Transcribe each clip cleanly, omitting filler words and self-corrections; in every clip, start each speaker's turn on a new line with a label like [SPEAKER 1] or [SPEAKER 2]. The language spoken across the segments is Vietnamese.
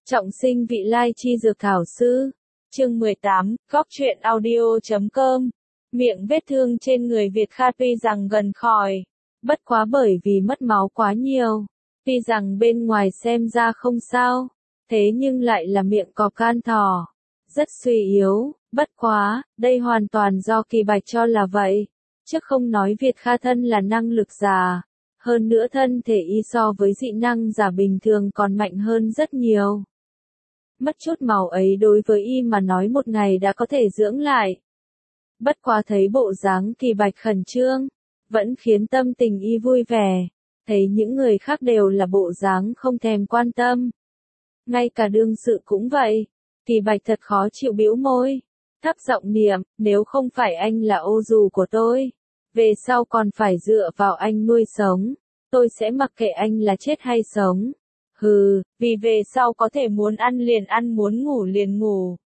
[SPEAKER 1] Trọng sinh vị lai chi dược thảo sư. Chương 18, Góc truyện audio.com. Miệng vết thương trên người Việt Kha tuy rằng gần khỏi, bất quá bởi vì mất máu quá nhiều, tuy rằng bên ngoài xem ra không sao, thế nhưng lại là miệng cọp can thỏ, rất suy yếu, bất quá, đây hoàn toàn do Kỳ Bạch cho là vậy, chứ không nói Việt Kha thân là năng lực giả, hơn nữa thân thể y so với dị năng giả bình thường còn mạnh hơn rất nhiều. Mất chút màu ấy đối với y mà nói một ngày đã có thể dưỡng lại. Bất quá thấy bộ dáng Kỳ Bạch khẩn trương, vẫn khiến tâm tình y vui vẻ, thấy những người khác đều là bộ dáng không thèm quan tâm. Ngay cả đương sự cũng vậy, Kỳ Bạch thật khó chịu bĩu môi, thấp giọng niệm, nếu không phải anh là ô dù của tôi, về sau còn phải dựa vào anh nuôi sống, tôi sẽ mặc kệ anh là chết hay sống. Hừ, vì về sau có thể muốn ăn liền ăn muốn ngủ liền ngủ.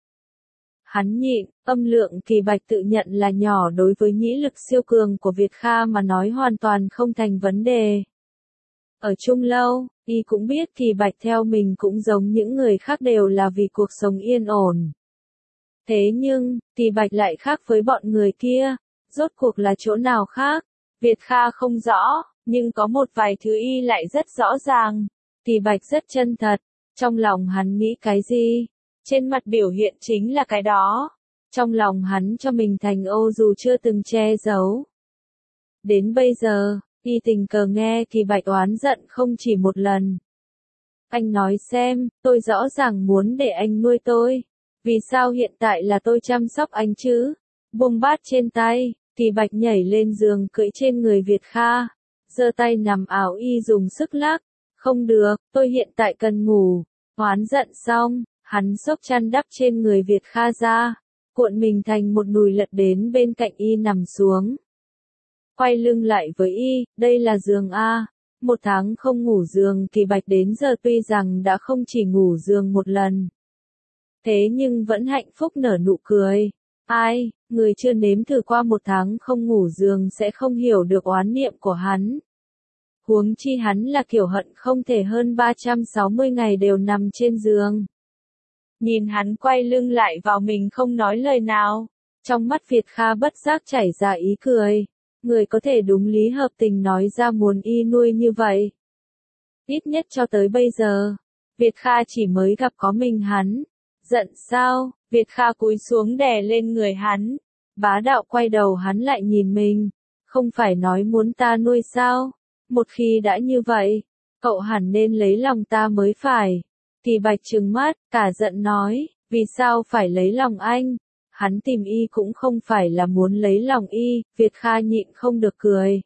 [SPEAKER 1] Hắn nhịn, âm lượng Kỳ Bạch tự nhận là nhỏ đối với nhĩ lực siêu cường của Việt Kha mà nói hoàn toàn không thành vấn đề. Ở chung lâu, y cũng biết Kỳ Bạch theo mình cũng giống những người khác đều là vì cuộc sống yên ổn. Thế nhưng, Kỳ Bạch lại khác với bọn người kia, rốt cuộc là chỗ nào khác, Việt Kha không rõ, nhưng có một vài thứ y lại rất rõ ràng. Kỳ Bạch rất chân thật, trong lòng hắn nghĩ cái gì, trên mặt biểu hiện chính là cái đó. Trong lòng hắn cho mình thành ô dù chưa từng che giấu. Đến bây giờ, y tình cờ nghe Kỳ Bạch oán giận không chỉ một lần. Anh nói xem, tôi rõ ràng muốn để anh nuôi tôi, vì sao hiện tại là tôi chăm sóc anh chứ? Buông bát trên tay, Kỳ Bạch nhảy lên giường cưỡi trên người Việt Kha, giơ tay nằm áo y dùng sức lắc. Không được, tôi hiện tại cần ngủ. Oán giận xong, hắn xốc chăn đắp trên người Việt Kha ra, cuộn mình thành một nùi lật đến bên cạnh y nằm xuống. Quay lưng lại với y, đây là giường A. 1 tháng không ngủ giường Kỳ Bạch đến giờ tuy rằng đã không chỉ ngủ giường một lần. Thế nhưng vẫn hạnh phúc nở nụ cười. Ai, người chưa nếm thử qua 1 tháng không ngủ giường sẽ không hiểu được oán niệm của hắn. Huống chi hắn là kiểu hận không thể hơn 360 ngày đều nằm trên giường. Nhìn hắn quay lưng lại vào mình không nói lời nào, trong mắt Việt Kha bất giác chảy ra ý cười, người có thể đúng lý hợp tình nói ra muốn y nuôi như vậy. Ít nhất cho tới bây giờ, Việt Kha chỉ mới gặp có mình hắn. Giận sao? Việt Kha cúi xuống đè lên người hắn, bá đạo quay đầu hắn lại nhìn mình, không phải nói muốn ta nuôi sao? Một khi đã như vậy, cậu hẳn nên lấy lòng ta mới phải. Kỳ Bạch trừng mắt, cả giận nói, vì sao phải lấy lòng anh? Hắn tìm y cũng không phải là muốn lấy lòng y, Việt Kha nhịn không được cười.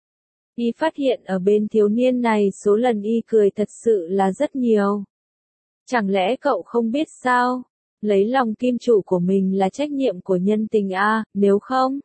[SPEAKER 1] Y phát hiện ở bên thiếu niên này số lần y cười thật sự là rất nhiều. Chẳng lẽ cậu không biết sao? Lấy lòng kim chủ của mình là trách nhiệm của nhân tình a, nếu không,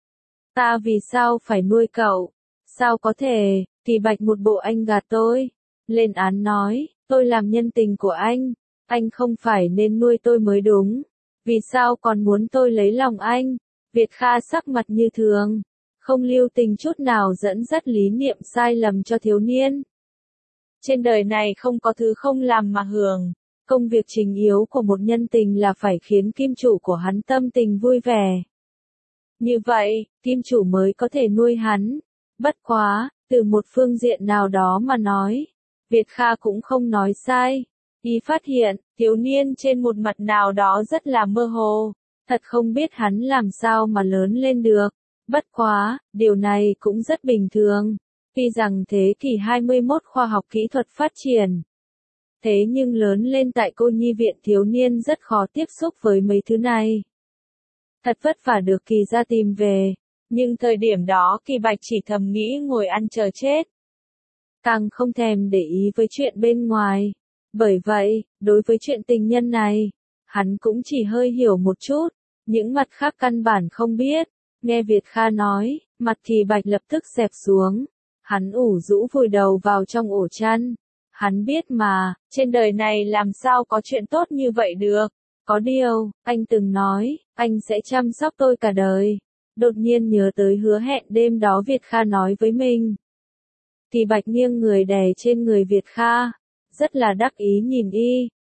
[SPEAKER 1] ta vì sao phải nuôi cậu? Sao có thể? Kỳ Bạch một bộ anh gạt tôi. Lên án nói, tôi làm nhân tình của anh không phải nên nuôi tôi mới đúng. Vì sao còn muốn tôi lấy lòng anh? Việt Kha sắc mặt như thường, không lưu tình chút nào dẫn dắt lý niệm sai lầm cho thiếu niên. Trên đời này không có thứ không làm mà hưởng. Công việc chính yếu của một nhân tình là phải khiến kim chủ của hắn tâm tình vui vẻ. Như vậy, kim chủ mới có thể nuôi hắn. Bất quá, từ một phương diện nào đó mà nói, Việt Kha cũng không nói sai. Y phát hiện, thiếu niên trên một mặt nào đó rất là mơ hồ, thật không biết hắn làm sao mà lớn lên được. Bất quá, điều này cũng rất bình thường. Tuy rằng thế kỷ 21 khoa học kỹ thuật phát triển, thế nhưng lớn lên tại cô nhi viện thiếu niên rất khó tiếp xúc với mấy thứ này. Thật vất vả được Kỳ ra tìm về. Nhưng thời điểm đó Kỳ Bạch chỉ thầm nghĩ ngồi ăn chờ chết. Càng không thèm để ý với chuyện bên ngoài. Bởi vậy, đối với chuyện tình nhân này, hắn cũng chỉ hơi hiểu một chút, những mặt khác căn bản không biết. Nghe Việt Kha nói, mặt Kỳ Bạch lập tức xẹp xuống. Hắn ủ rũ vùi đầu vào trong ổ chăn. Hắn biết mà, trên đời này làm sao có chuyện tốt như vậy được. Có điều, anh từng nói, anh sẽ chăm sóc tôi cả đời. Đột nhiên nhớ tới hứa hẹn đêm đó Việt Kha nói với mình. Kỳ Bạch nghiêng người đè trên người Việt Kha, rất là đắc ý nhìn y,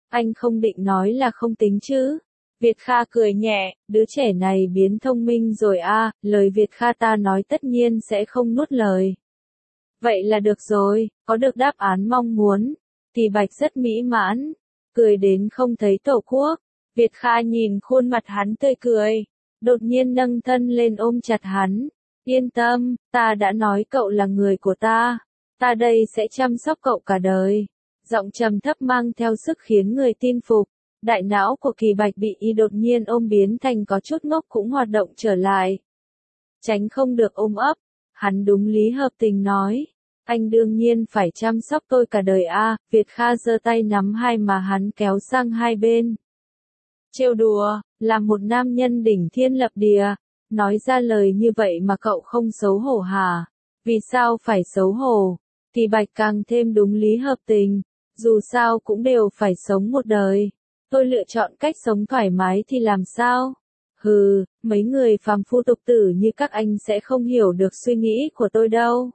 [SPEAKER 1] Anh không định nói là không tính chứ? Việt Kha cười nhẹ, đứa trẻ này biến thông minh rồi à, lời Việt Kha ta nói tất nhiên sẽ không nuốt lời. Vậy là được rồi, có được đáp án mong muốn. Thì Bạch rất mỹ mãn, cười đến không thấy tổ quốc. Việt Kha nhìn khuôn mặt hắn tươi cười, đột nhiên nâng thân lên ôm chặt hắn. Yên tâm, ta đã nói cậu là người của ta. Ta đây sẽ chăm sóc cậu cả đời. Giọng trầm thấp mang theo sức khiến người tin phục. Đại não của Kỳ Bạch bị y đột nhiên ôm biến thành có chút ngốc cũng hoạt động trở lại. Tránh không được ôm ấp, hắn đúng lý hợp tình nói. Anh đương nhiên phải chăm sóc tôi cả đời a. Việt Kha giơ tay nắm hai má hắn kéo sang hai bên. Trêu đùa, là một nam nhân đỉnh thiên lập địa. Nói ra lời như vậy mà cậu không xấu hổ hả? Vì sao phải xấu hổ? Thì Bạch càng thêm đúng lý hợp tình. Dù sao cũng đều phải sống một đời. Tôi lựa chọn cách sống thoải mái thì làm sao? Hừ, mấy người phàm phu tục tử như các anh sẽ không hiểu được suy nghĩ của tôi đâu.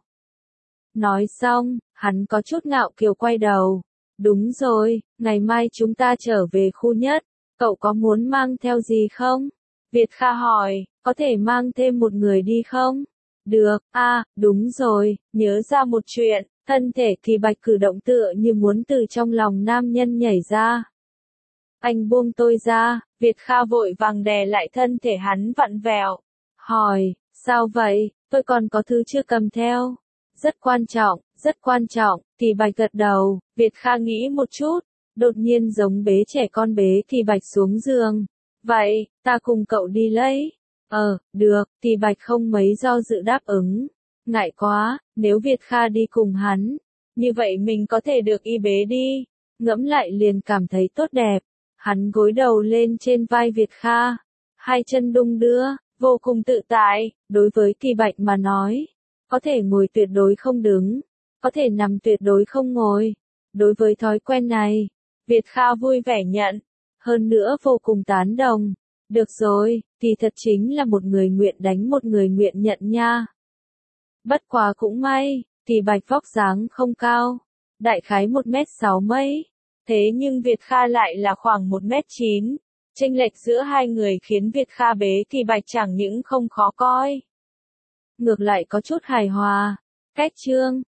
[SPEAKER 1] Nói xong, hắn có chút ngạo kiều quay đầu. Đúng rồi, ngày mai chúng ta trở về khu nhất. Cậu có muốn mang theo gì không? Việt Kha hỏi, có thể mang thêm một người đi không? Được, đúng rồi, nhớ ra một chuyện, thân thể Kỳ Bạch cử động tựa như muốn từ trong lòng nam nhân nhảy ra. Anh buông tôi ra, Việt Kha vội vàng đè lại thân thể hắn vặn vẹo. Hỏi, sao vậy, tôi còn có thứ chưa cầm theo. Rất quan trọng, Kỳ Bạch gật đầu, Việt Kha nghĩ một chút, đột nhiên giống bế trẻ con bế Kỳ Bạch xuống giường. Vậy, ta cùng cậu đi lấy. Được, Kỳ Bạch không mấy do dự đáp ứng. Ngại quá, nếu Việt Kha đi cùng hắn, như vậy mình có thể được y bế đi. Ngẫm lại liền cảm thấy tốt đẹp. Hắn gối đầu lên trên vai Việt Kha, hai chân đung đưa, vô cùng tự tại. Đối với Kỳ Bạch mà nói, có thể ngồi tuyệt đối không đứng, có thể nằm tuyệt đối không ngồi. Đối với thói quen này, Việt Kha vui vẻ nhận, hơn nữa vô cùng tán đồng. Được rồi, thì thật chính là một người nguyện đánh một người nguyện nhận nha. Bất quá cũng may, Kỳ Bạch vóc dáng không cao, đại khái 1m6 mấy. Thế nhưng Việt Kha lại là khoảng 1m9. Chênh lệch giữa hai người khiến Việt Kha bế Kỳ Bạch chẳng những không khó coi, ngược lại có chút hài hòa. Cách chương